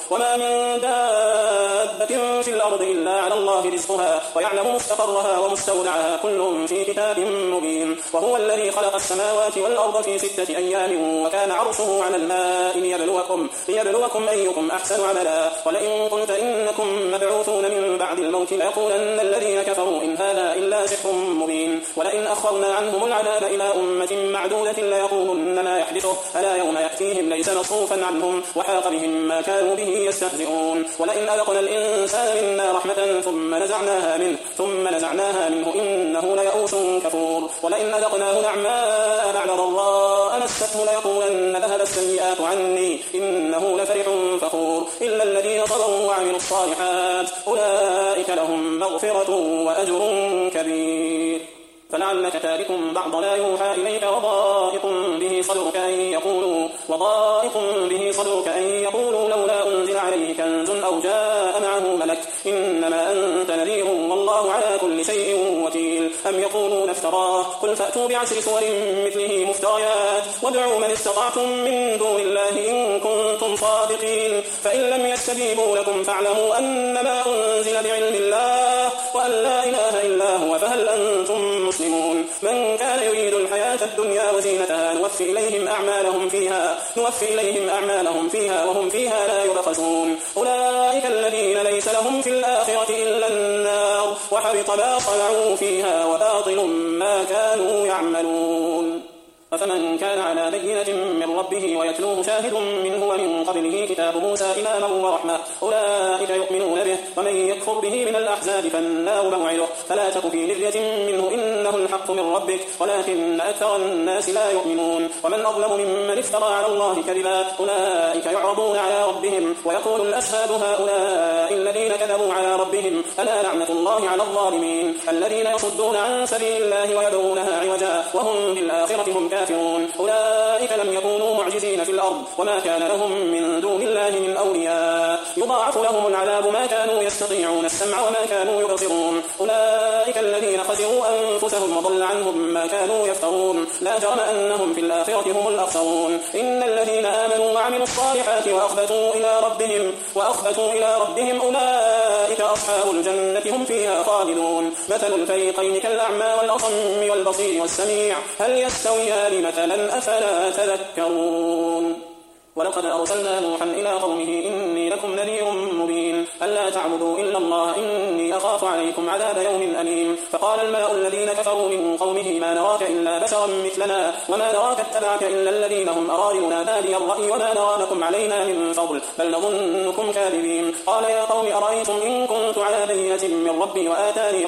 وما من دابة في الأرض إلا على الله رزقها ويعلم مستقرها ومستودعها كل في كتاب مبين. وهو الذي خلق السماوات والأرض في 6 أيام وكان عرشه على الماء ليبلوكم أيكم أحسن عملا. ولئن قلت إنكم مبعوثون من بعد الموت ليقولن الذين كفروا إن هذا إلا سحر مبين. ولئن أخرنا عنهم العذاب إلى أمة معدودة ليقولن ما يحدثه ألا يوم يأتيهم ليس مصروفا عنهم وحاق بهم ما كانوا به يستهزئون. ولئن أذقنا الإنسان منا رحمة ثم نزعناها منه إنه ليئوس كفور. ولئن أذقناه نعماء بعد ضراء مسته ليقولن ذهب السيئات عني إنه لفرح فخور. إلا الذين صبروا وعملوا الصالحات أولئك لهم مغفرة وأجر كبير. فلعلك تارك بعض لا يوحى إليك وضائق به صدرك أن يقولوا لولا أنزل عليه كنز أو جاء معه ملك إنما أنت نذير والله على كل شيء وكيل. أم يقولون افتراه قل فأتوا بعشر سور مثله مفتريات وادعوا من استطعتم من دون الله إن كنتم صادقين. فإن لم يستجيبوا لكم فاعلموا أنما أنزل بعلم الله وأن لا إله إلا هو فهل أنتم مسلمون. من كان يريد الحياة الدنيا وزينتها نوفي إليهم أعمالهم فيها وهم فيها لا يبخسون. أولئك الذين ليس لهم في الآخرة إلا النار وحبط ما صنعوا فيها وباطل ما كانوا يعملون. أفمن كان على بينة من ربه ويتلوه شاهد منه ومن قبله كتاب موسى إماما ورحمة أولئك يؤمنون به ومن يكفر به من الأحزاب فالنار موعده فلا تك في مرية منه إنه الحق من ربك ولكن أكثر الناس لا يؤمنون. ومن أظلم ممن افترى على الله كذبا أولئك يعرضون على ربهم ويقول الأشهاد هؤلاء الذين كذبوا على ربهم ألا لعنة الله على الظالمين الذين يصدون عن سبيل الله ويبغونها عوجا وهم بالآخرة هم كافرون. أولئك لم يكونوا معجزين في الأرض وما كان لهم من دون الله من أولياء يضاعف لهم العذاب ما كانوا يستطيعون السمع وما كانوا يبصرون. أولئك الذين خسروا أنفسهم وضل عنهم ما كانوا يفترون. لا جرم أنهم في الآخرة هم الأخسرون. إن الذين آمنوا وعملوا الصالحات وأخبتوا إلى ربهم أولئك أصحاب الجنة هم فيها خالدون. مثل الفريقين كالأعمى والأصم والبصير والسميع هل يستويان مثلا أفلا تذكرون. ولقد أرسلنا نوحا إلى قومه إني لكم نذير مبين ألا تعبدوا إلا الله إني أخاف عليكم عذاب يوم أليم. فقال الملأ الذين كفروا من قومه ما نراك إلا بشرا مثلنا وما نراك اتبعك إلا الذين هم أرادلنا بادي الرأي وما نرى لكم علينا من فضل بل نظنكم كاذبين. قال يا قوم أرأيتم إن كنت على بينة من ربي وآتاني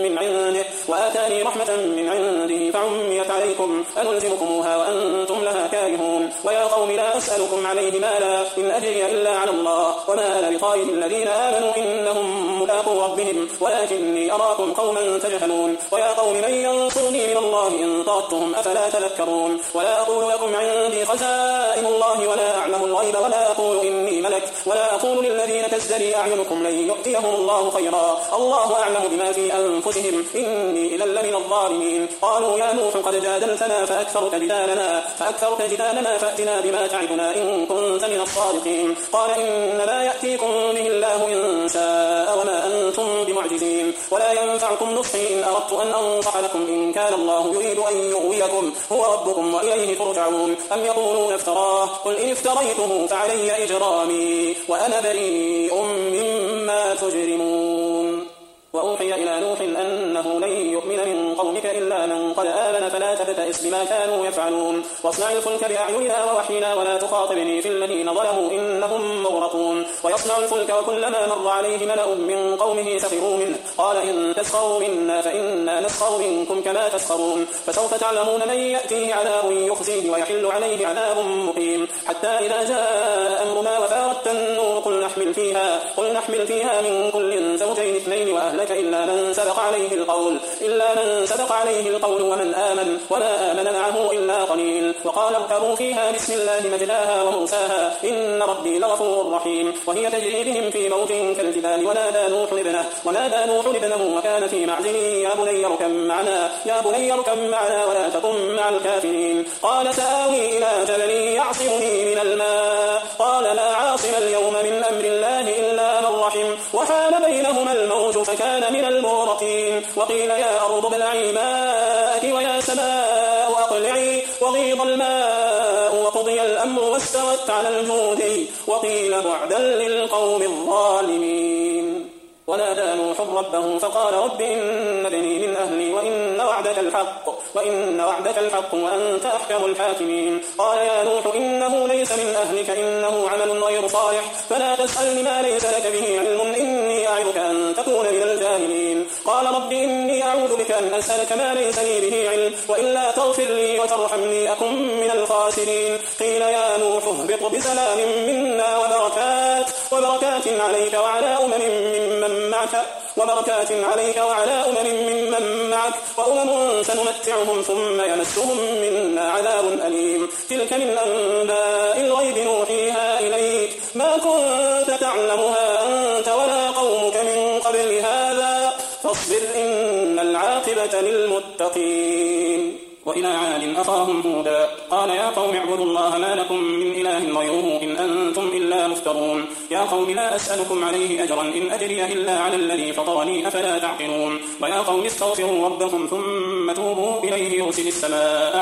رحمة من عنده فعميت عليكم أنلزمكموها وأنتم لها كارهون. ويا قوم لا أسألكم عليه مالا إن أجري إلا على الله وما أنا بطارد الذين آمنوا إنهم ملاقو ربهم ولكني أراكم قوما تجهلون. ويا قوم من ينصرني من الله إن طردتهم أفلا تذكرون. ولا أقول لكم عندي خزائن الله ولا أعلم الغيب ولا أقول إني ملك ولا أقول للذين تزدري أعينكم لن يؤتيهم الله خيرا الله أعلم بما في أنفسهم إني إذا لمن الظالمين. قالوا يا نوح قد جادلتنا فأكثرت جدالنا فأتنا بما تعدنا إن كنت من الصادقين. قال إنما يأتيكم به الله إن شاء وما أنتم بمعجزين ولا ينفعكم نصحي إن أردت أن أنصح لكم إن كان الله يريد أن يغويكم هو ربكم وإليه ترجعون. أم يقولون افتراه قل إن افتريته فعلي إجرامي وأنا بريء مما تجرمون. وأوحي إلى نوح أنه لن يؤمن من قومك إلا من قد آمن فلا تبتئس بما كانوا يفعلون. واصنع الفلك بأعيننا ووحينا ولا تخاطبني في الذين ظلموا إنهم مغرقون. ويصنع الفلك وكلما مر عليه ملأ من قومه سخروا منه قال إن تسخروا منا فإنا نسخر منكم كما تسخرون. فسوف تعلمون من يأتيه عذاب يخزيه ويحل عليه عذاب مقيم. حتى إذا جاء أمرنا وفارت النور قل نحمل فيها من كل زوجين اثنين وأهلك إلا من سبق عليه القول ومن آمن وما آمن معه إلا قليل. وقال اركبوا فيها بسم الله مجلاها ومرساها إن ربي لغفور رحيم. وهي تجري بهم في موج كالجبال ونادى نوح ابنه وكان في معزل يا بني اركب معنا ولا تكن مع الكافرين. قال سآوي إلى جبل يعصمني من الماء قال لا عاصم اليوم من أمر الله إلا من رحم وحال بينهما الموج فكان من المغرقين وقيل يا أرض ابلعي ماءك ويا سماء أقلعي وغيض الماء وقضي الأمر واستوت على الجود وقيل بعدا للقوم الظالمين ونادى نوح ربه فقال رب إن ابني من أهلي وإن وعدك الحق وأنت أحكم الحاكمين قال يا نوح إنه ليس من أهلك إنه عمل غير صالح فلا تسألني ما ليس لك به علم إني أعظك أن تكون من الجاهلين قال رب إني أعوذ بك أن أسألك ما ليس لي به علم وإلا تغفر لي وترحمني أكن من الخاسرين قيل يا نوح اهبط بسلام منا وبركات عليك وعلى أمم ممن معك وأمم سنمتعهم ثم يمسهم منا عذاب أليم تلك من أنباء الغيب نوحيها إليك ما كنت تعلمها أنت ولا قومك من قبل هذا فاصبر إن العاقبة للمتقين وإلى عاد أخاهم هودا قال يا قوم اعبدوا الله ما لكم من إله غيره إن أنتم إلا مفترون يا قوم لا أسألكم عليه أجرا إن أجري إلا على الذي فطرني أفلا تعقلون ويا قوم استغفروا ربكم ثم توبوا إليه يرسل السماء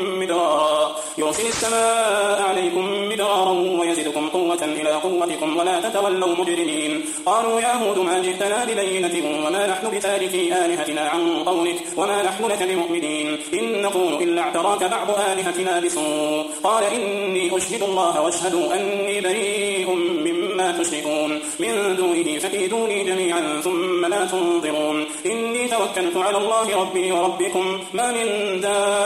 عليكم مدرارا ويزدكم قوة إلى قوتكم ولا تتولوا مجرمين قالوا يا هود ما جئتنا ببينة وما نحن بتاركي آلهتنا عن قولك وما نحن لك بمؤمنين إن نقول إلا اعتراك بعض آلهتنا بسوء قال إني أشهد الله واشهدوا أني بريء مما تشركون من دونه فكيدوني جميعا ثم لا تنظرون إني توكلت على الله ربي وربكم ما من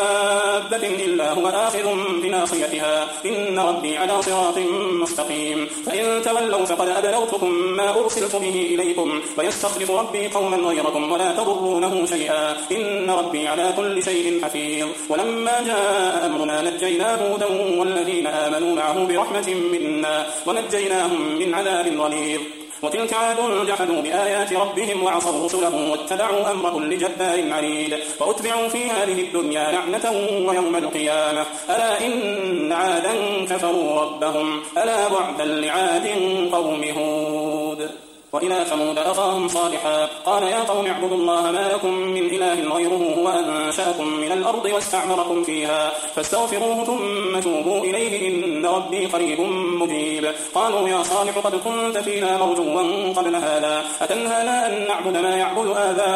دابة إلا هو آخذ بناصيتها إن ربي على صراط مستقيم فإن تولوا فقد أبلغتكم ما أرسلت به إليكم ويستخلف ربي قوما غيركم ولا تضرونه شيئا إن ربي على كل شيء حفيظ ولما جاء أمرنا نجينا هودا والذين آمنوا معه برحمة منا ونجيناهم من عذاب غليظ وتلك عاد جحدوا بآيات ربهم وعصوا رسله واتبعوا أمر كل جبار عنيد وأتبعوا في هذه الدنيا لعنة ويوم القيامة ألا إن عادا كفروا ربهم ألا بعدا لعاد قوم هود وإلى ثمود أخاهم صالحا قال يا قوم اعبدوا الله ما لكم من إله غيره هو أنشأكم من الأرض واستعمركم فيها فاستغفروه ثم توبوا إليه إن ربي قريب مجيب قالوا يا صالح قد كنت فينا مرجوا قبل هذا أتنهانا أن نعبد ما يعبد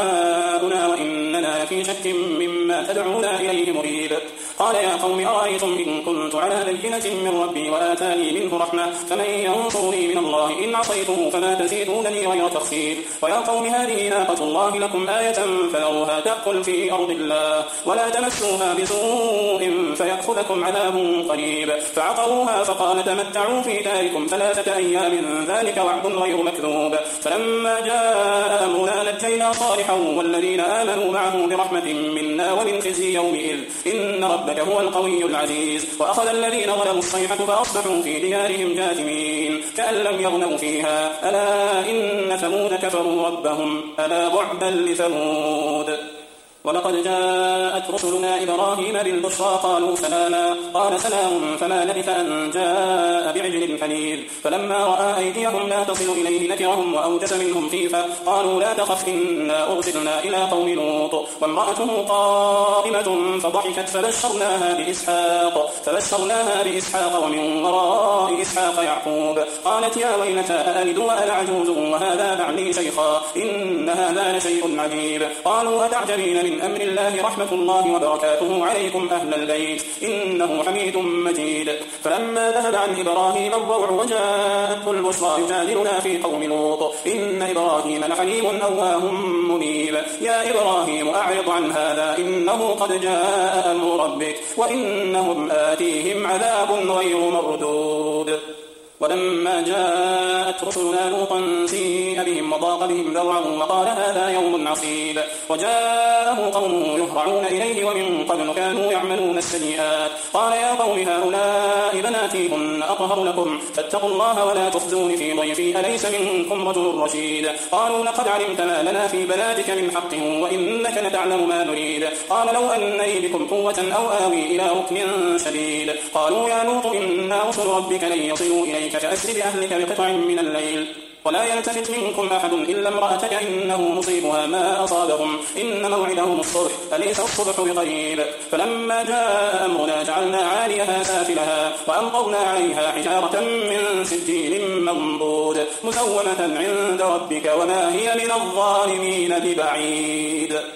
آباؤنا وإننا في شك مما تدعونا إليه مريب قال يا قوم أرأيتم إن كنت على بينة من ربي وآتاني منه رحمة فمن ينصرني من الله إن عصيته فما تزيدونني غير تخسير ويا قوم هذه ناقة الله لكم آية فذروها تأكل في أرض الله ولا تمسوها بسوء فيأخذكم عذاب قريب فعقروها فقال تمتعوا في داركم 3 أيام ذلك وعد غير مكذوب فلما جاء أمرنا نجينا صالحا والذين آمنوا معه برحمة منا ومن خزي يومئذ إن ربك هو القوي العزيز وأخذ الذين ظلموا الصيحة فأصبحوا في ديارهم جاثمين كأن لم يغنوا فيها ألا إن ثمود كفروا ربهم ألا بعدا لثمود ولقد جاءت رسلنا إبراهيم بالبشرى قالوا سلاما قال سلام فما لبث أن جاء بعجل حنيذ فلما رأى أيديهم لا تصل إليه نكرهم وأوجس منهم خيفة قالوا لا تخف إنا أرسلنا إلى قوم لوط وامرأته قائمة فضحكت فبشرناها بإسحاق ومن وراء إسحاق يعقوب قالت يا ويلتى أألد وأنا عجوز وهذا بعلي شيخا إن هذا لشيء عجيب قالوا أتعجبين من أمر الله رحمة الله وبركاته عليكم أهل البيت إنه حميد مجيد فلما ذهب عن إبراهيم الروع وجاءته البشرى يجادلنا في قوم لوط إن إبراهيم لحليم أواه منيب يا إبراهيم أعرض عن هذا إنه قد جاء أمر ربك وإنهم آتيهم عذاب غير مردود ولما جاء جاءت رسلنا لوطا سيء بهم وضاق بهم ذرعا وقال هذا يوم عصيب وجاءه قومه يهرعون إليه ومن قبل كانوا يعملون السيئات قال يا قوم هؤلاء بناتي هن أطهر لكم فاتقوا الله ولا تخزون في ضيفي أليس منكم رجل رشيد قالوا لقد علمت ما لنا في بناتك من حق وإنك لتعلم ما نريد قال لو أن لي بكم قوة أو آوي إلى ركن شديد قالوا يا لوط إنا رسل ربك لن يصلوا إليك فأسر بأهلك بقطع من الليل ولا يلتفت منكم أحد إلا امرأتك إنه مصيبها ما أصابهم إن موعدهم الصبح أليس الصبح بقريب فلما جاء أمرنا جعلنا عاليها سافلها وأمطرنا عليها حجارة من سجيل منضود مسومة عند ربك وما هي من الظالمين ببعيد.